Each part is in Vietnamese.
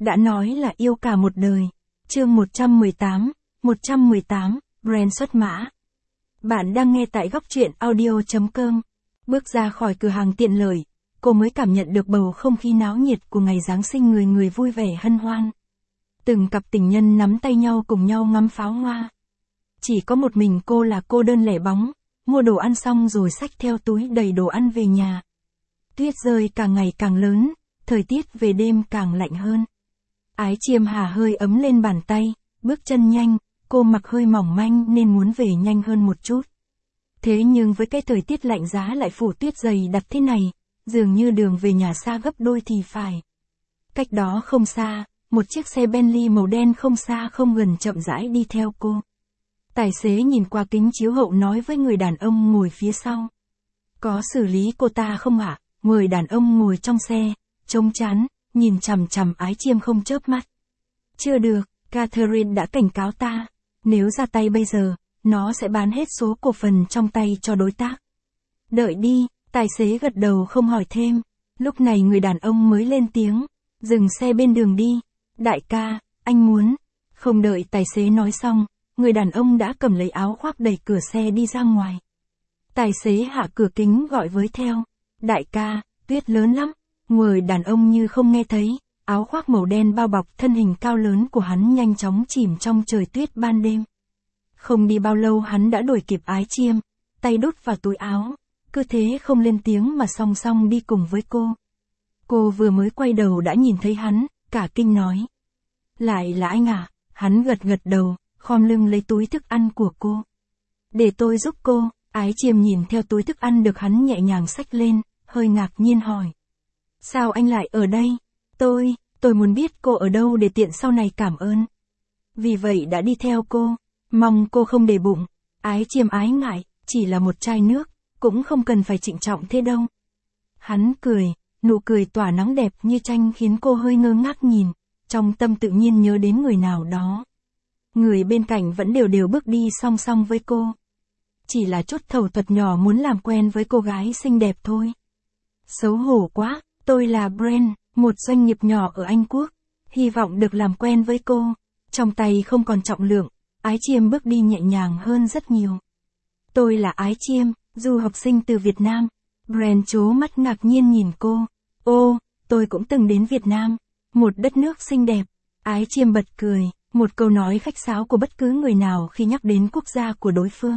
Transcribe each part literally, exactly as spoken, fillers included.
đã nói là yêu cả một đời. Chương một trăm mười tám, một trăm mười tám, Brand xuất mã. Bạn đang nghe tại góc truyện audio chấm com. Bước ra khỏi cửa hàng tiện lợi, cô mới cảm nhận được bầu không khí náo nhiệt của ngày Giáng sinh, người người vui vẻ hân hoan. Từng cặp tình nhân nắm tay nhau cùng nhau ngắm pháo hoa. Chỉ có một mình cô là cô đơn lẻ bóng, mua đồ ăn xong rồi xách theo túi đầy đồ ăn về nhà. Tuyết rơi càng ngày càng lớn, thời tiết về đêm càng lạnh hơn. Ái Chiêm hả hơi ấm lên bàn tay, bước chân nhanh, cô mặc hơi mỏng manh nên muốn về nhanh hơn một chút. Thế nhưng với cái thời tiết lạnh giá lại phủ tuyết dày đặc thế này, dường như đường về nhà xa gấp đôi thì phải. Cách đó không xa, một chiếc xe Bentley màu đen không xa không gần chậm rãi đi theo cô. Tài xế nhìn qua kính chiếu hậu nói với người đàn ông ngồi phía sau. Có xử lý cô ta không ạ? À? Người đàn ông ngồi trong xe, trông chán, nhìn chằm chằm Ái Chiêm không chớp mắt. Chưa được, Catherine đã cảnh cáo ta. Nếu ra tay bây giờ, nó sẽ bán hết số cổ phần trong tay cho đối tác. Đợi đi, tài xế gật đầu không hỏi thêm. Lúc này người đàn ông mới lên tiếng. Dừng xe bên đường đi. Đại ca, anh muốn. Không đợi tài xế nói xong, người đàn ông đã cầm lấy áo khoác đẩy cửa xe đi ra ngoài. Tài xế hạ cửa kính gọi với theo. Đại ca, tuyết lớn lắm. Người đàn ông như không nghe thấy, áo khoác màu đen bao bọc thân hình cao lớn của hắn nhanh chóng chìm trong trời tuyết ban đêm. Không đi bao lâu hắn đã đuổi kịp Ái Chiêm, tay đút vào túi áo, cứ thế không lên tiếng mà song song đi cùng với cô. Cô vừa mới quay đầu đã nhìn thấy hắn, cả kinh nói. Lại là anh à? Hắn gật gật đầu, khom lưng lấy túi thức ăn của cô. Để tôi giúp cô. Ái Chiêm nhìn theo túi thức ăn được hắn nhẹ nhàng xách lên, hơi ngạc nhiên hỏi. Sao anh lại ở đây? Tôi, tôi muốn biết cô ở đâu để tiện sau này cảm ơn. Vì vậy đã đi theo cô, mong cô không để bụng. Ái Chiêm ái ngại, chỉ là một chai nước, cũng không cần phải trịnh trọng thế đâu. Hắn cười, nụ cười tỏa nắng đẹp như tranh khiến cô hơi ngơ ngác nhìn, trong tâm tự nhiên nhớ đến người nào đó. Người bên cạnh vẫn đều đều bước đi song song với cô. Chỉ là chút thầu thuật nhỏ muốn làm quen với cô gái xinh đẹp thôi. Xấu hổ quá, tôi là Brand, một doanh nghiệp nhỏ ở Anh Quốc, hy vọng được làm quen với cô. Trong tay không còn trọng lượng, Ái Chiêm bước đi nhẹ nhàng hơn rất nhiều. Tôi là Ái Chiêm, du học sinh từ Việt Nam. Brand trố mắt ngạc nhiên nhìn cô. Ô, tôi cũng từng đến Việt Nam, một đất nước xinh đẹp. Ái Chiêm bật cười, một câu nói khách sáo của bất cứ người nào khi nhắc đến quốc gia của đối phương.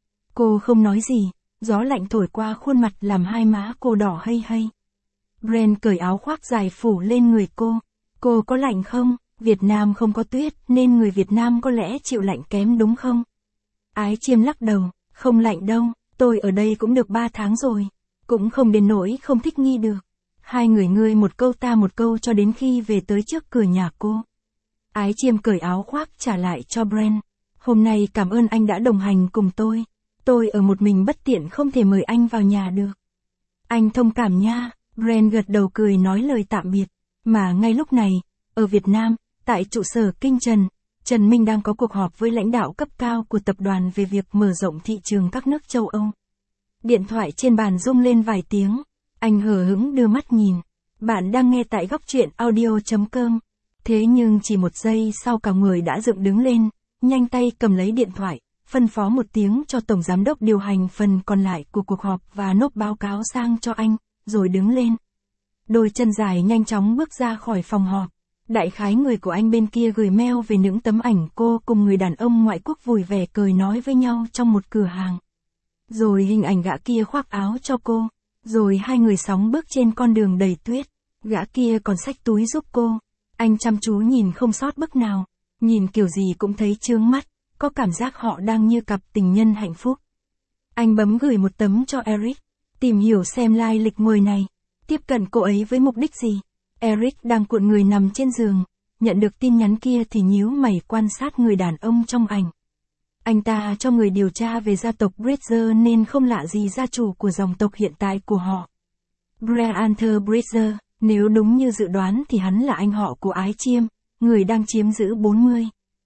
Cô không nói gì, gió lạnh thổi qua khuôn mặt làm hai má cô đỏ hây hây. Brand cởi áo khoác dài phủ lên người cô. Cô có lạnh không? Việt Nam không có tuyết nên người Việt Nam có lẽ chịu lạnh kém đúng không? Ái Chiêm lắc đầu, không lạnh đâu, tôi ở đây cũng được ba tháng rồi. Cũng không đến nỗi không thích nghi được. Hai người ngươi một câu ta một câu cho đến khi về tới trước cửa nhà cô. Ái Chiêm cởi áo khoác trả lại cho Brand. Hôm nay cảm ơn anh đã đồng hành cùng tôi. Tôi ở một mình bất tiện không thể mời anh vào nhà được. Anh thông cảm nha. Brand gật đầu cười nói lời tạm biệt. Mà ngay lúc này, ở Việt Nam, tại trụ sở Kinh Trần, Trần Minh đang có cuộc họp với lãnh đạo cấp cao của tập đoàn về việc mở rộng thị trường các nước châu Âu. Điện thoại trên bàn rung lên vài tiếng. Anh hờ hững đưa mắt nhìn. Bạn đang nghe tại góc truyện audio chấm com. Thế nhưng chỉ một giây sau cả người đã dựng đứng lên, nhanh tay cầm lấy điện thoại, phân phó một tiếng cho tổng giám đốc điều hành phần còn lại của cuộc họp và nộp báo cáo sang cho anh, rồi đứng lên. Đôi chân dài nhanh chóng bước ra khỏi phòng họp. Đại khái người của anh bên kia gửi mail về những tấm ảnh cô cùng người đàn ông ngoại quốc vui vẻ cười nói với nhau trong một cửa hàng. Rồi hình ảnh gã kia khoác áo cho cô. Rồi hai người sóng bước trên con đường đầy tuyết. Gã kia còn xách túi giúp cô. Anh chăm chú nhìn không sót bức nào. Nhìn kiểu gì cũng thấy chướng mắt. Có cảm giác họ đang như cặp tình nhân hạnh phúc. Anh bấm gửi một tấm cho Eric. Tìm hiểu xem lai lịch người này. Tiếp cận cô ấy với mục đích gì. Eric đang cuộn người nằm trên giường. Nhận được tin nhắn kia thì nhíu mày quan sát người đàn ông trong ảnh. Anh ta cho người điều tra về gia tộc Bridger nên không lạ gì gia chủ của dòng tộc hiện tại của họ. Breanter Bridger, nếu đúng như dự đoán thì hắn là anh họ của Ái Chiêm, người đang chiếm giữ bốn mươi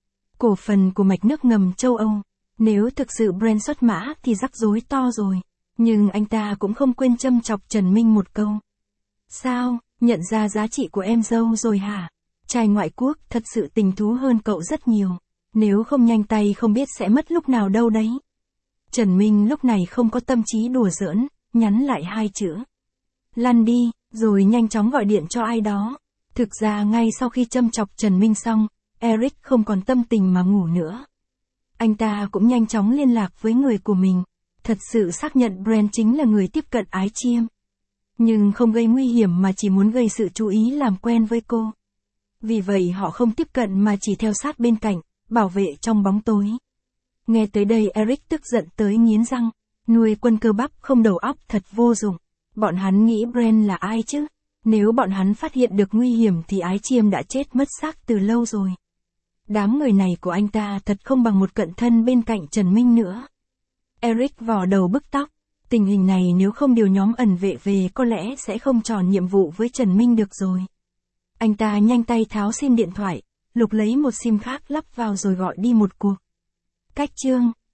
cổ phần của mạch nước ngầm châu Âu. Nếu thực sự Brand xuất mã thì rắc rối to rồi. Nhưng anh ta cũng không quên châm chọc Trần Minh một câu. Sao, nhận ra giá trị của em dâu rồi hả? Trai ngoại quốc thật sự tình thú hơn cậu rất nhiều. Nếu không nhanh tay không biết sẽ mất lúc nào đâu đấy. Trần Minh lúc này không có tâm trí đùa giỡn, nhắn lại hai chữ. Lăn đi, rồi nhanh chóng gọi điện cho ai đó. Thực ra ngay sau khi châm chọc Trần Minh xong, Eric không còn tâm tình mà ngủ nữa. Anh ta cũng nhanh chóng liên lạc với người của mình. Thật sự xác nhận Brent chính là người tiếp cận Ái Chiêm. Nhưng không gây nguy hiểm mà chỉ muốn gây sự chú ý làm quen với cô. Vì vậy họ không tiếp cận mà chỉ theo sát bên cạnh, bảo vệ trong bóng tối. Nghe tới đây Eric tức giận tới nghiến răng. Nuôi quân cơ bắp không đầu óc thật vô dụng. Bọn hắn nghĩ Brent là ai chứ? Nếu bọn hắn phát hiện được nguy hiểm thì Ái Chiêm đã chết mất xác từ lâu rồi. Đám người này của anh ta thật không bằng một cận thân bên cạnh Trần Minh nữa. Eric vò đầu bứt tóc. Tình hình này nếu không điều nhóm ẩn vệ về có lẽ sẽ không tròn nhiệm vụ với Trần Minh được rồi. Anh ta nhanh tay tháo sim điện thoại, lục lấy một sim khác lắp vào rồi gọi đi một cuộc. Cách chương